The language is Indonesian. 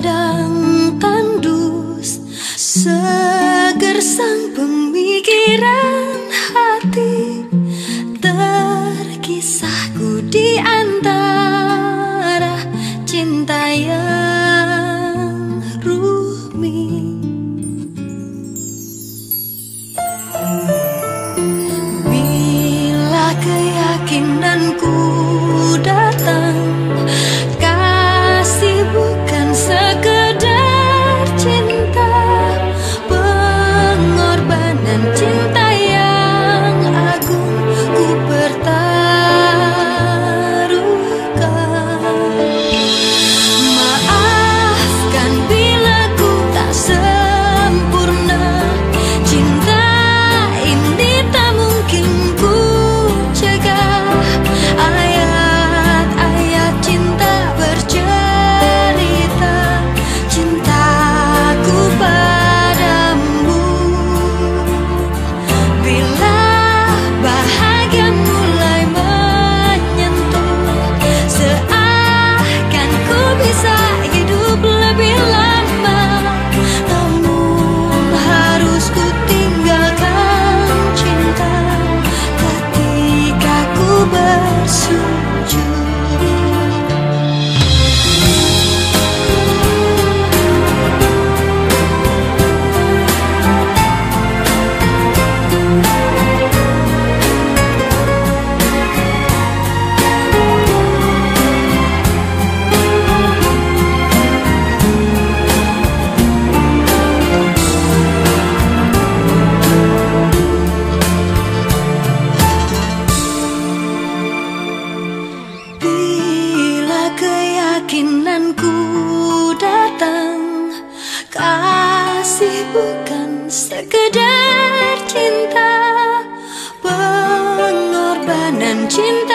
padang tandus, segersang pemikiran hati, terkisahku di antara cinta yang rumit. Bila keyakinanku datang, kasih bukan sekedar cinta, pengorbanan cinta yang agung ku pertaruhkan. Maafkan bila ku tak sempurna, cinta ini tak mungkin ku cegah. Ayat-ayat cinta bercerita cintaku padamu. Bila bahagia mulai menyentuh, seakan ku bisa hidup lebih lama. Namun harus ku tinggalkan cinta ketika ku bersujud. Bila keyakinanku datang, kasih bukan sekedar cinta, pengorbanan cinta